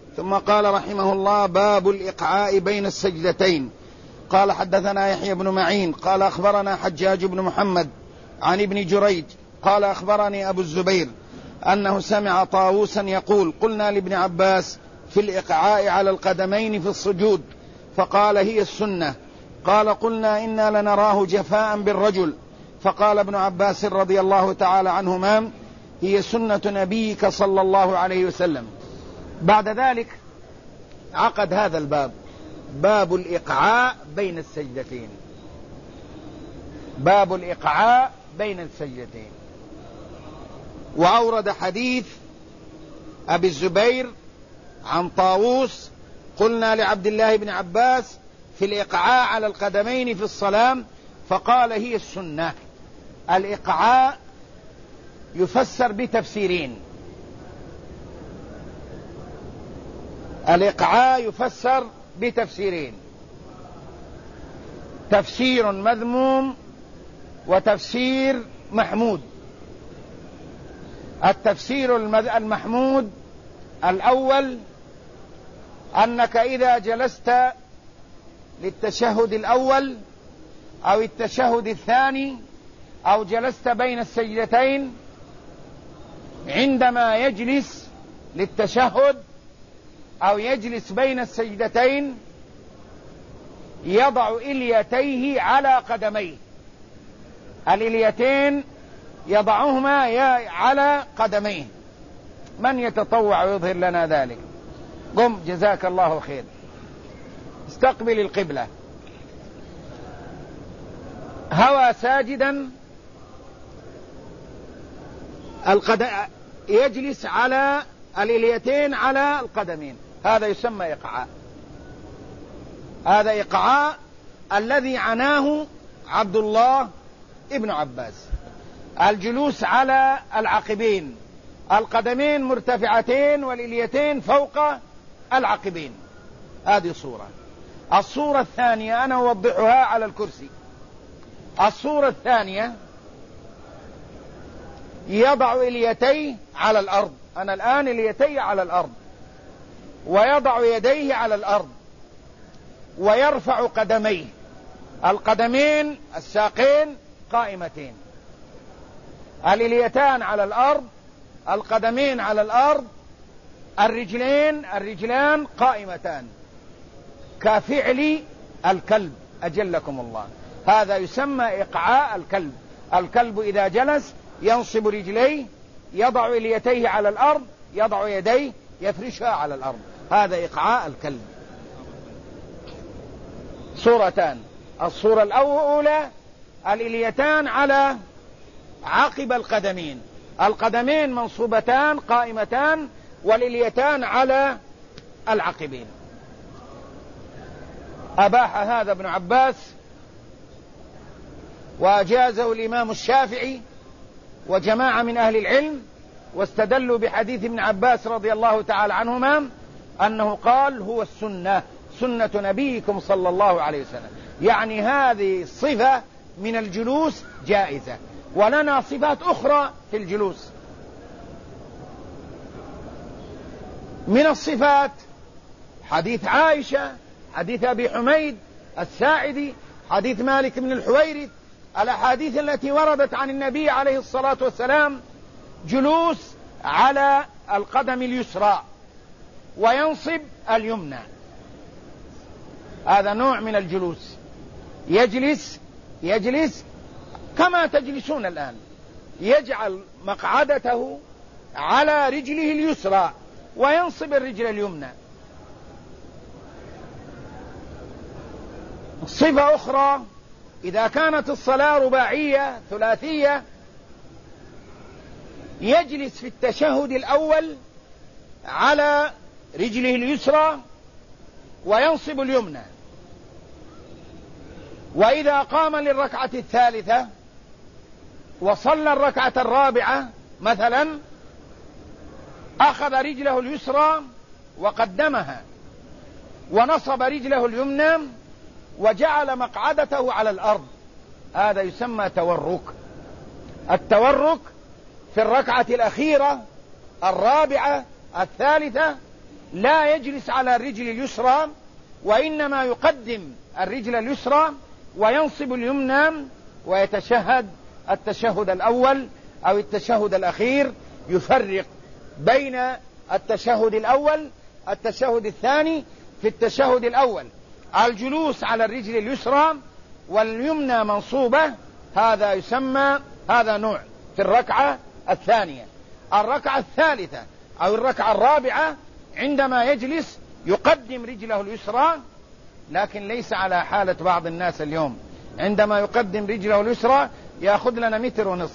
ثم قال رحمه الله: باب الإقعاء بين السجدتين. قال: حدثنا يحيى بن معين قال: أخبرنا حجاج بن محمد عن ابن جريج قال: أخبرني أبو الزبير أنه سمع طاووسا يقول: قلنا لابن عباس في الإقعاء على القدمين في السجود، فقال: هي السنة. قال: قلنا إنا لنراه جفاء بالرجل، فقال ابن عباس رضي الله تعالى عنهما: هي سنة نبيك صلى الله عليه وسلم. بعد ذلك عقد هذا الباب، باب الإقعاء بين السجدتين. باب الإقعاء بين السجدتين. وأورد حديث أبي الزبير عن طاووس: قلنا لعبد الله بن عباس في الإقعاء على القدمين في الصلاة، فقال: هي السنة. الإقعاء يفسر بتفسيرين. الإقعاء يفسر بتفسيرين: تفسير مذموم وتفسير محمود. التفسير المحمود الأول: أنك إذا جلست للتشهد الأول أو التشهد الثاني أو جلست بين السجدتين، عندما يجلس للتشهد أو يجلس بين السجدتين يضع إليتيه على قدميه. الإليتين يضعهما على قدميه. من يتطوع ويظهر لنا ذلك؟ قم جزاك الله خير. استقبل القبلة. هوى ساجدا، يجلس على الإليتين على القدمين، هذا يسمى إقعاء. هذا إقعاء الذي عناه عبد الله ابن عباس. الجلوس على العقبين، القدمين مرتفعتين والإليتين فوق العقبين. هذه صورة. الصورة الثانية أنا أوضحها على الكرسي. الصورة الثانية: يضع إليتيه على الأرض. أنا الآن إليتي على الأرض، ويضع يديه على الأرض ويرفع قدميه. القدمين الساقين قائمتين، الإليتان على الأرض، القدمين على الأرض، الرجلان قائمتان كفعل الكلب أجلكم الله. هذا يسمى إقعاء الكلب. الكلب إذا جلس ينصب رجليه، يضع إليتيه على الأرض، يضع يديه يفرشها على الأرض. هذا إقعاء الكلب. صورتان: الصورة الأولى الإليتان على عقب القدمين، القدمين منصوبتان قائمتان والإليتان على العقبين. أباح هذا ابن عباس وأجازه الإمام الشافعي وجماعة من أهل العلم، واستدلوا بحديث ابن عباس رضي الله تعالى عنهما أنه قال: هو السنة، سنة نبيكم صلى الله عليه وسلم. يعني هذه الصفة من الجلوس جائزة، ولنا صفات أخرى في الجلوس. من الصفات حديث عائشة، حديث أبي حميد الساعدي، حديث مالك بن الحويرث، الأحاديث التي وردت عن النبي عليه الصلاة والسلام: جلوس على القدم اليسرى وينصب اليمنى. هذا نوع من الجلوس. يجلس كما تجلسون الآن، يجعل مقعدته على رجله اليسرى وينصب الرجل اليمنى. صفة أخرى: إذا كانت الصلاة رباعية ثلاثية يجلس في التشهد الأول على رجله اليسرى وينصب اليمنى، وإذا قام للركعة الثالثة وصلى الركعة الرابعة مثلا أخذ رجله اليسرى وقدمها ونصب رجله اليمنى وجعل مقعدته على الأرض. هذا يسمى تورك. التورك في الركعة الأخيرة الرابعة الثالثة لا يجلس على الرجل اليسرى، وإنما يقدم الرجل اليسرى وينصب اليمنى ويتشهد التشهد الأول أو التشهد الأخير، يفرق بين التشهد الأول التشهد الثاني. في التشهد الأول الجلوس على الرجل اليسرى واليمنى منصوبة، هذا يسمى، هذا نوع. في الركعة الثانية. الركعة الثالثة أو الركعة الرابعة عندما يجلس يقدم رجله اليسرى، لكن ليس على حالة بعض الناس اليوم، عندما يقدم رجله اليسرى يأخذ لنا 1.5 متر،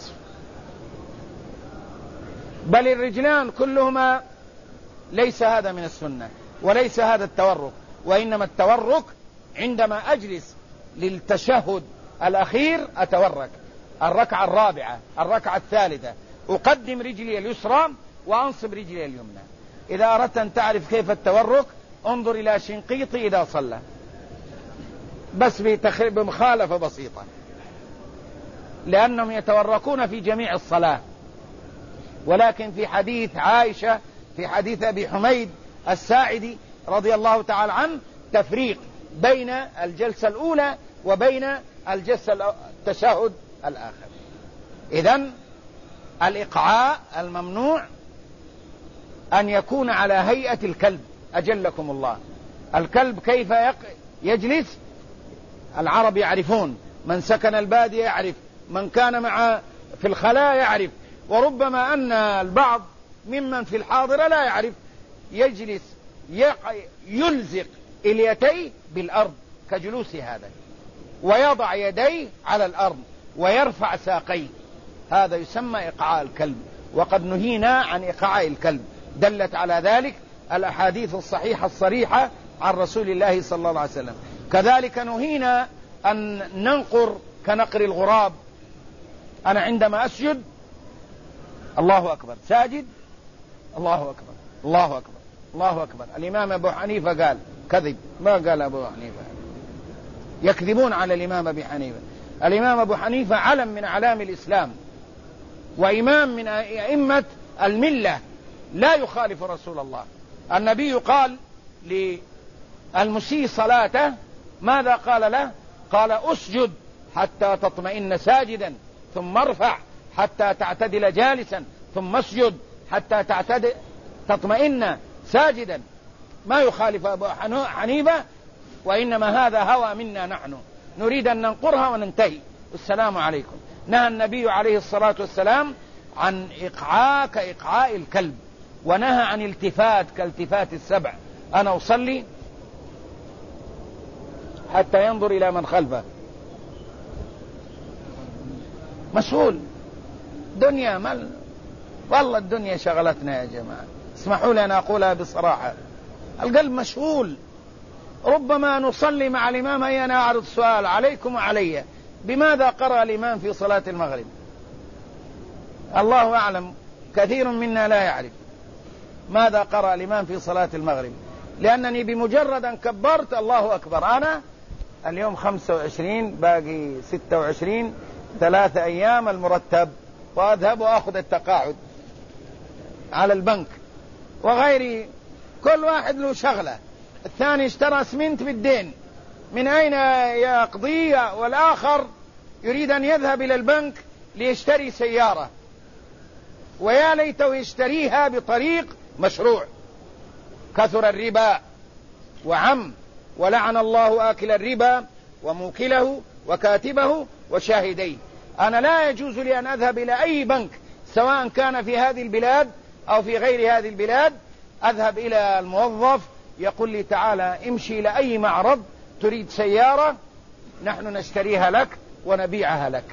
بل الرجلان كلهما. ليس هذا من السنة وليس هذا التورك، وإنما التورك عندما أجلس للتشهد الأخير أتورك. الركعة الرابعة الركعة الثالثة أقدم رجلي اليسرى وأنصب رجلي اليمنى. إذا أردت أن تعرف كيف التورك انظر إلى شنقيطي إذا صلى، بس بمخالفة بسيطة، لأنهم يتوركون في جميع الصلاة. ولكن في حديث عائشة، في حديث أبي حميد الساعدي رضي الله تعالى عنه، تفريق بين الجلسة الأولى وبين التشهد الآخر. إذن الإقعاء الممنوع أن يكون على هيئة الكلب، أجلكم الله. الكلب كيف يجلس؟ العرب يعرفون، من سكن البادية يعرف، من كان في الخلاء يعرف، وربما أن البعض ممن في الحاضرة لا يعرف. يجلس يلزق اليتيه بالأرض كجلوس هذا، ويضع يديه على الأرض ويرفع ساقيه، هذا يسمى إقعاء الكلب. وقد نهينا عن إقعاء الكلب، دلت على ذلك الأحاديث الصحيحة الصريحة عن رسول الله صلى الله عليه وسلم. كذلك نهينا أن ننقر كنقر الغراب. أنا عندما أسجد الله أكبر، ساجد الله أكبر الله أكبر الله أكبر. الإمام أبو حنيفة قال كذب، ما قال أبو حنيفة، يكذبون على الإمام أبي حنيفة. الإمام أبو حنيفة علم من أعلام الإسلام وإمام من أئمة الملة، لا يخالف رسول الله. النبي قال للمسيء صلاته ماذا قال له؟ قال أسجد حتى تطمئن ساجدا، ثم ارفع حتى تعتدل جالسا، ثم اسجد حتى تطمئن ساجدا. ما يخالف أبو حنيفة، وإنما هذا هوى منا نحن، نريد أن ننقرها وننتهي. السلام عليكم. نهى النبي عليه الصلاة والسلام عن إقعاء كإقعاء الكلب، ونهى عن التفات كالتفات السبع. أنا أصلي حتى ينظر إلى من خلفه، مسؤول دنيا مال، والله الدنيا شغلتنا يا جماعة، اسمحوا لي أن أقولها بصراحة، القلب مشغول. ربما نصلي مع الإمام. هيا أنا أعرض سؤال عليكم وعلي، بماذا قرأ الإمام في صلاة المغرب؟ الله أعلم، كثير منا لا يعرف ماذا قرأ الإمام في صلاة المغرب، لأنني بمجرد أن كبرت الله أكبر، أنا اليوم 25 باقي 26 3 أيام المرتب، وأذهب وأخذ التقاعد على البنك وغيري، كل واحد له شغلة. الثاني اشترى اسمنت بالدين، من أين يقضي؟ والآخر يريد أن يذهب إلى البنك ليشتري سيارة، ويا ليته يشتريها بطريق مشروع. كثر الربا وعم، ولعن الله آكل الربا وموكله وكاتبه وشاهديه. أنا لا يجوز لي أن أذهب إلى أي بنك سواء كان في هذه البلاد أو في غير هذه البلاد، أذهب إلى الموظف يقول لي تعالى امشي إلى أي معرض تريد سيارة، نحن نشتريها لك ونبيعها لك.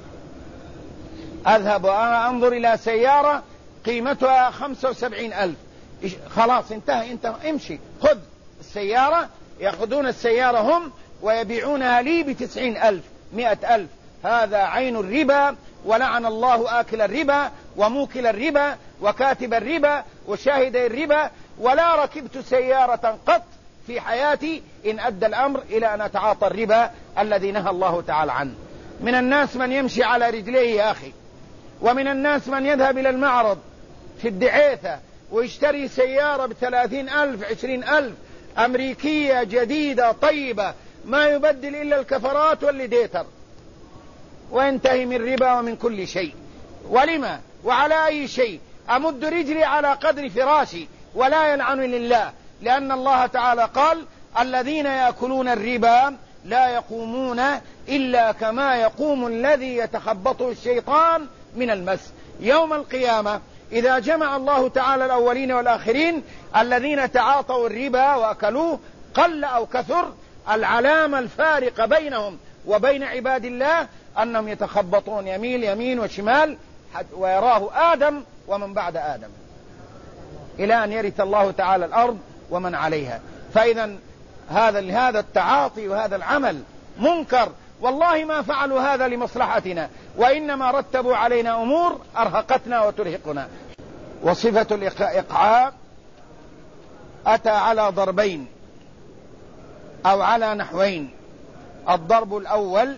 أذهب وأنظر إلى سيارة قيمتها 75,000، خلاص انتهى، امشي خذ السيارة. يأخذون السيارة هم ويبيعونها لي ب90,000 100,000. هذا عين الربا، ولعن الله آكل الربا وموكل الربا وكاتب الربا وشاهد الربا. ولا ركبت سيارة قط في حياتي إن أدى الأمر إلى أن أتعاطى الربا الذي نهى الله تعالى عنه. من الناس من يمشي على رجليه يا أخي، ومن الناس من يذهب إلى المعرض في الدعيثة ويشتري سيارة ب30,000 20,000 أمريكية جديدة طيبة ما يبدل إلا الكفرات والليديتر، وينتهي من ربا ومن كل شيء. ولما وعلى أي شيء؟ أمد رجلي على قدر فراشي ولا يلعنني الله، لأن الله تعالى قال: الذين يأكلون الربا لا يقومون إلا كما يقوم الذي يتخبطه الشيطان من المس. يوم القيامة إذا جمع الله تعالى الأولين والآخرين الذين تعاطوا الربا وأكلوه قل أو كثر، العلامة الفارقة بينهم وبين عباد الله أنهم يتخبطون يمين وشمال، ويراه آدم ومن بعد آدم إلى أن يرث الله تعالى الأرض ومن عليها. فإذا هذا التعاطي وهذا العمل منكر، والله ما فعلوا هذا لمصلحتنا، وإنما رتبوا علينا أمور أرهقتنا وترهقنا. وصفة الإقعاء أتى على ضربين أو على نحوين. الضرب الأول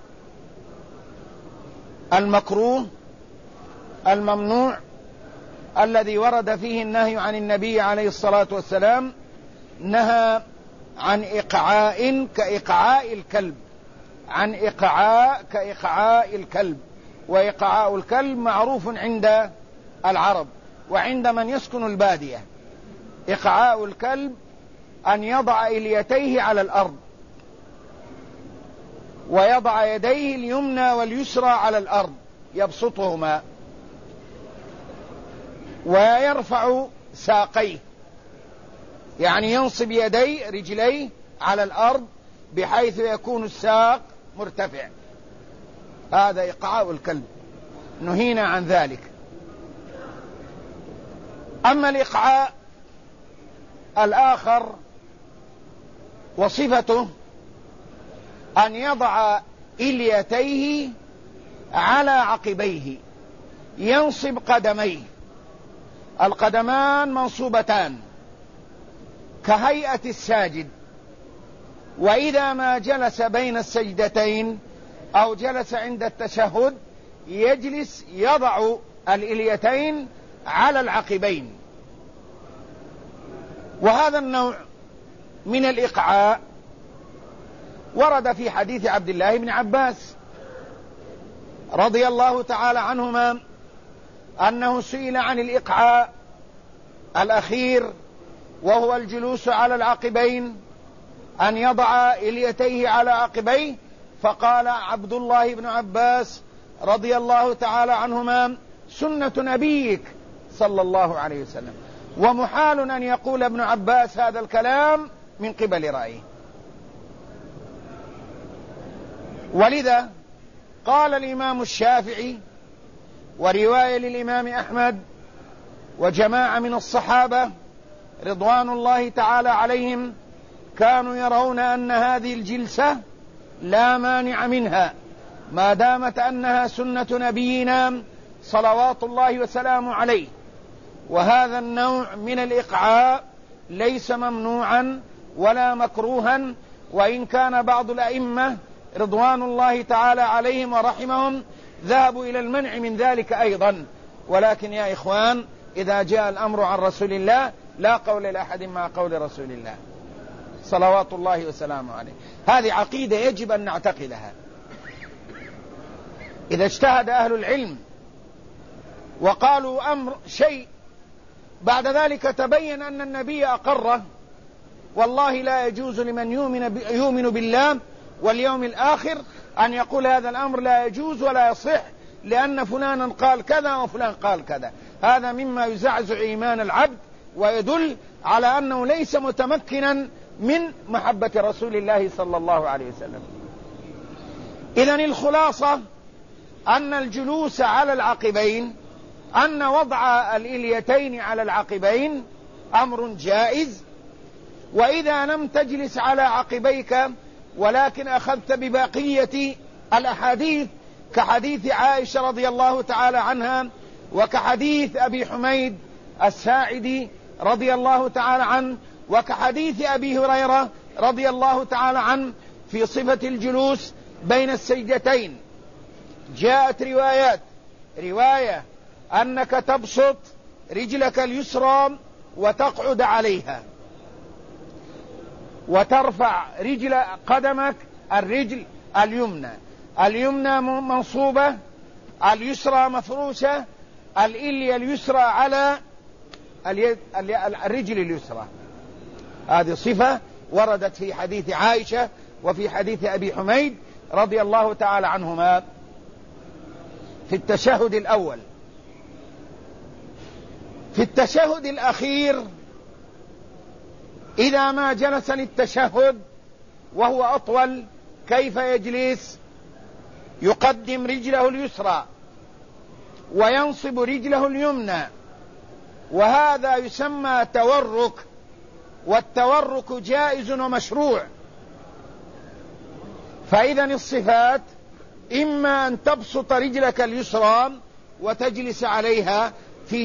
المكروه الممنوع الذي ورد فيه النهي عن النبي عليه الصلاة والسلام، نهى عن إقعاء كإقعاء الكلب، عن إقعاء كإقعاء الكلب. وإقعاء الكلب معروف عند العرب وعند من يسكن البادية. إقعاء الكلب أن يضع إليتيه على الأرض ويضع يديه اليمنى واليسرى على الأرض يبسطهما ويرفع ساقيه، يعني ينصب يديه رجليه على الأرض بحيث يكون الساق مرتفع. هذا إقعاء الكلب، نهينا عن ذلك. أما الإقعاء الآخر وصفته أن يضع إليتيه على عقبيه، ينصب قدميه، القدمان منصوبتان كهيئة الساجد، وإذا ما جلس بين السجدتين أو جلس عند التشهد يجلس يضع الإليتين على العقبين. وهذا النوع من الإقعاء ورد في حديث عبد الله بن عباس رضي الله تعالى عنهما أنه سئل عن الإقعاء الأخير وهو الجلوس على العقبين، أن يضع إليتيه على عقبيه، فقال عبد الله بن عباس رضي الله تعالى عنهما: سنة نبيك صلى الله عليه وسلم. ومحال أن يقول ابن عباس هذا الكلام من قبل رأيه. ولذا قال الإمام الشافعي ورواية للإمام أحمد وجماعة من الصحابة رضوان الله تعالى عليهم كانوا يرون أن هذه الجلسة لا مانع منها ما دامت أنها سنة نبينا صلوات الله وسلامه عليه. وهذا النوع من الإقعاء ليس ممنوعا ولا مكروها، وإن كان بعض الأئمة رضوان الله تعالى عليهم ورحمهم ذهبوا إلى المنع من ذلك أيضا. ولكن يا إخوان، إذا جاء الأمر عن رسول الله لا قول لأحد مع قول رسول الله صلوات الله وسلامه عليه. هذه عقيدة يجب أن نعتقدها. إذا اجتهد أهل العلم وقالوا أمر شيء بعد ذلك تبين أن النبي أقره، والله لا يجوز لمن يؤمن بالله واليوم الآخر أن يقول هذا الأمر لا يجوز ولا يصح لأن فلانا قال كذا وفلان قال كذا. هذا مما يزعزع إيمان العبد ويدل على أنه ليس متمكنا من محبة رسول الله صلى الله عليه وسلم. إذن الخلاصة أن الجلوس على العقبين، أن وضع الإليتين على العقبين أمر جائز. وإذا لم تجلس على عقبيك ولكن أخذت ببقية الأحاديث كحديث عائشة رضي الله تعالى عنها وكحديث أبي حميد الساعدي رضي الله تعالى عنه وكحديث أبي هريرة رضي الله تعالى عنه في صفة الجلوس بين السجدتين، جاءت رواية أنك تبسط رجلك اليسرى وتقعد عليها، وترفع قدمك الرجل اليمنى منصوبة، اليسرى مفروشة، الإلية اليسرى على الرجل اليسرى. هذه صفة وردت في حديث عائشة وفي حديث أبي حميد رضي الله تعالى عنهما في التشهد الأول. في التشهد الأخير إذا ما جلس للتشهد وهو أطول كيف يجلس؟ يقدم رجله اليسرى وينصب رجله اليمنى، وهذا يسمى تورك، والتورك جائز ومشروع. فإذا الصفات إما أن تبسط رجلك اليسرى وتجلس عليها في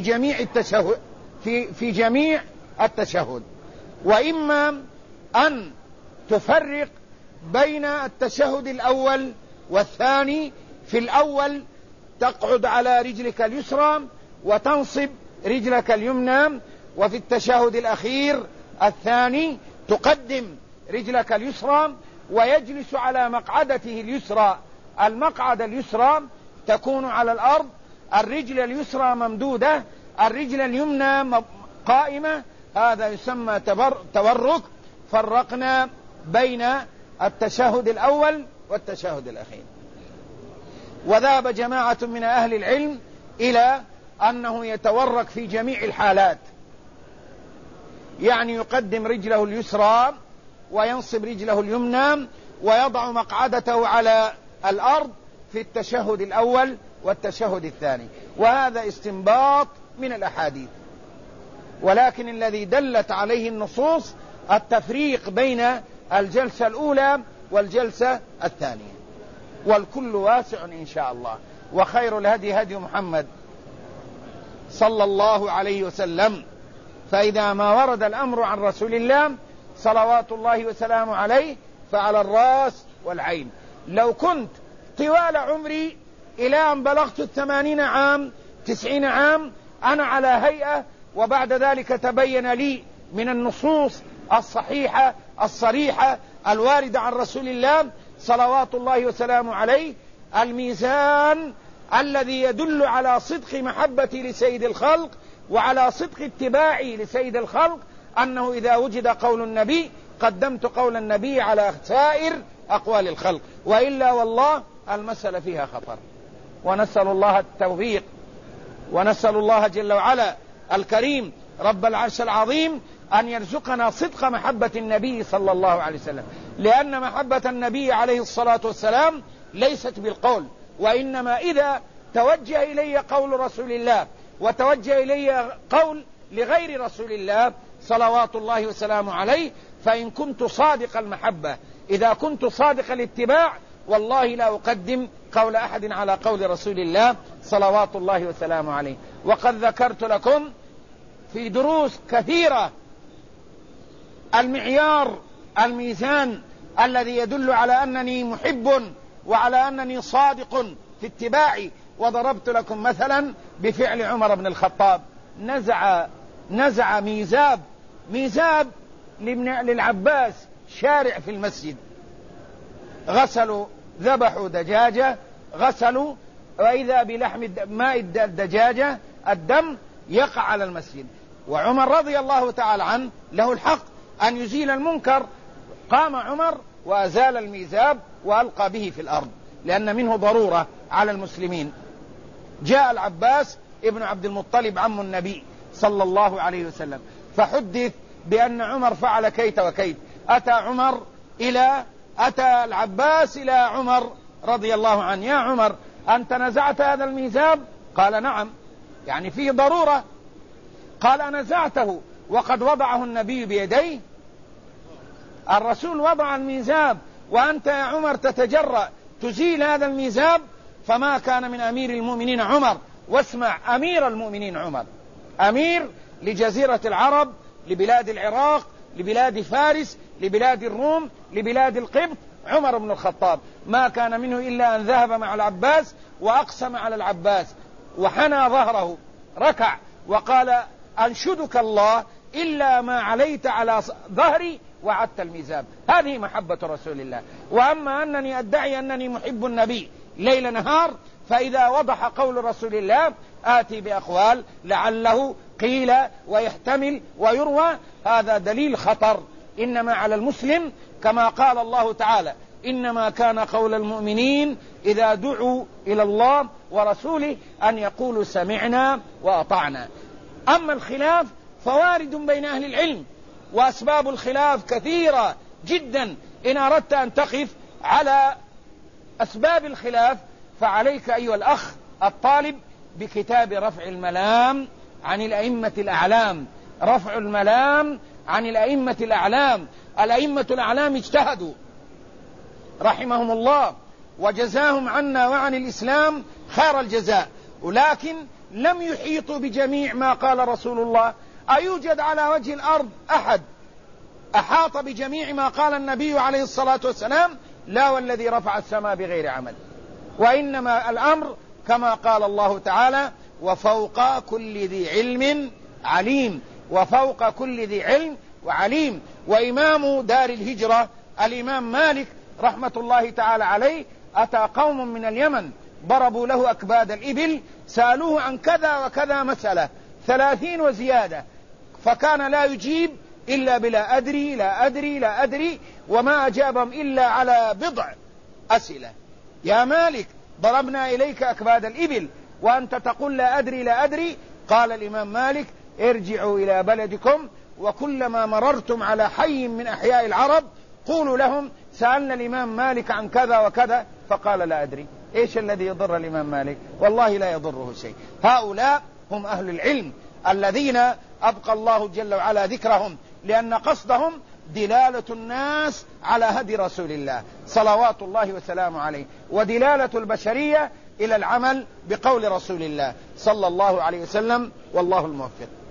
جميع التشهد، وإما أن تفرق بين التشهد الأول والثاني. في الأول تقعد على رجلك اليسرى وتنصب رجلك اليمنى، وفي التشهد الأخير الثاني تقدم رجلك اليسرى ويجلس على مقعدته اليسرى. المقعد اليسرى تكون على الأرض، الرجل اليسرى ممدودة، الرجل اليمنى قائمة. هذا يسمى تورك. فرقنا بين التشهد الأول والتشهد الأخير. وذهب جماعة من أهل العلم إلى أنه يتورك في جميع الحالات، يعني يقدم رجله اليسرى وينصب رجله اليمنى ويضع مقعدته على الأرض في التشهد الأول والتشهد الثاني. وهذا استنباط من الأحاديث، ولكن الذي دلت عليه النصوص التفريق بين الجلسة الأولى والجلسة الثانية، والكل واسع إن شاء الله. وخير الهدي هدي محمد صلى الله عليه وسلم. فإذا ما ورد الأمر عن رسول الله صلوات الله وسلامه عليه فعلى الرأس والعين. لو كنت طوال عمري إلى أن بلغت 80 عام 90 عام أنا على هيئة، وبعد ذلك تبين لي من النصوص الصحيحة الصريحة الواردة عن رسول الله صلوات الله وسلامه عليه الميزان الذي يدل على صدق محبتي لسيد الخلق وعلى صدق اتباعي لسيد الخلق، أنه إذا وجد قول النبي قدمت قول النبي على سائر أقوال الخلق، وإلا والله المسألة فيها خطر. ونسأل الله التوفيق، ونسأل الله جل وعلا الكريم رب العرش العظيم أن يرزقنا صدق محبة النبي صلى الله عليه وسلم، لأن محبة النبي عليه الصلاة والسلام ليست بالقول، وإنما إذا توجه إلي قول رسول الله وتوجه إلي قول لغير رسول الله صلوات الله وسلامه عليه، فإن كنت صادق المحبة، إذا كنت صادق الاتباع، والله لا أقدم قول أحد على قول رسول الله صلوات الله وسلامه عليه. وقد ذكرت لكم في دروس كثيرة المعيار الميزان الذي يدل على أنني محب وعلى أنني صادق في اتباعي. وضربت لكم مثلا بفعل عمر بن الخطاب، نزع ميزاب للعباس شارع في المسجد، غسلوا ذبحوا دجاجة غسلوا، وإذا بلحم ماء الدجاجة الدم يقع على المسجد، وعمر رضي الله تعالى عنه له الحق أن يزيل المنكر. قام عمر وأزال الميزاب وألقى به في الأرض لأن منه ضرورة على المسلمين. جاء العباس ابن عبد المطلب عم النبي صلى الله عليه وسلم فحدث بأن عمر فعل كيت وكيت. أتى العباس إلى عمر رضي الله عنه: يا عمر، أنت نزعت هذا الميزاب؟ قال: نعم، يعني فيه ضرورة. قال: نزعته وقد وضعه النبي بيديه، الرسول وضع الميزاب وأنت يا عمر تتجرأ تزيل هذا الميزاب؟ فما كان من أمير المؤمنين عمر. واسمع، أمير المؤمنين عمر أمير لجزيرة العرب، لبلاد العراق، لبلاد فارس، لبلاد الروم، لبلاد القبط، عمر بن الخطاب ما كان منه إلا أن ذهب مع العباس وأقسم على العباس وحنى ظهره، ركع وقال أنشدك الله إلا ما عليت على ظهري وعدت الميزاب. هذه محبة رسول الله. وأما أنني أدعي أنني محب النبي ليل نهار، فإذا وضح قول رسول الله آتي بأقوال لعله قيل ويحتمل ويروى، هذا دليل خطر. إنما على المسلم كما قال الله تعالى إنما كان قول المؤمنين إذا دعوا إلى الله ورسوله أن يقولوا سمعنا وأطعنا. أما الخلاف فوارد بين أهل العلم، وأسباب الخلاف كثيرة جدا. إن أردت أن تقف على أسباب الخلاف فعليك أيها الأخ الطالب بكتاب رفع الملام عن الأئمة الأعلام. رفع الملام عن الأئمة الأعلام. الأئمة الأعلام اجتهدوا رحمهم الله وجزاهم عنا وعن الإسلام خير الجزاء، ولكن لم يحيطوا بجميع ما قال رسول الله. أيوجد على وجه الأرض أحد أحاط بجميع ما قال النبي عليه الصلاة والسلام؟ لا، والذي رفع السماء بغير عمل. وإنما الأمر كما قال الله تعالى وفوق كل ذي علم عليم. وفوق كل ذي علم وعليم. وإمام دار الهجرة الإمام مالك رحمة الله تعالى عليه أتى قوم من اليمن ضربوا له أكباد الإبل، سألوه عن كذا وكذا مسألة 30 وزيادة، فكان لا يجيب إلا بلا أدري لا أدري لا أدري، وما أجابهم إلا على بضع أسئلة. يا مالك ضربنا إليك أكباد الإبل وأنت تقول لا أدري لا أدري. قال الإمام مالك ارجعوا إلى بلدكم وكلما مررتم على حي من أحياء العرب قولوا لهم سألنا الإمام مالك عن كذا وكذا فقال لا أدري. إيش الذي يضر الإمام مالك؟ والله لا يضره شيء. هؤلاء هم أهل العلم الذين أبقى الله جل وعلا ذكرهم، لأن قصدهم دلالة الناس على هدي رسول الله صلوات الله وسلامه عليه، ودلالة البشرية إلى العمل بقول رسول الله صلى الله عليه وسلم. والله الموفق.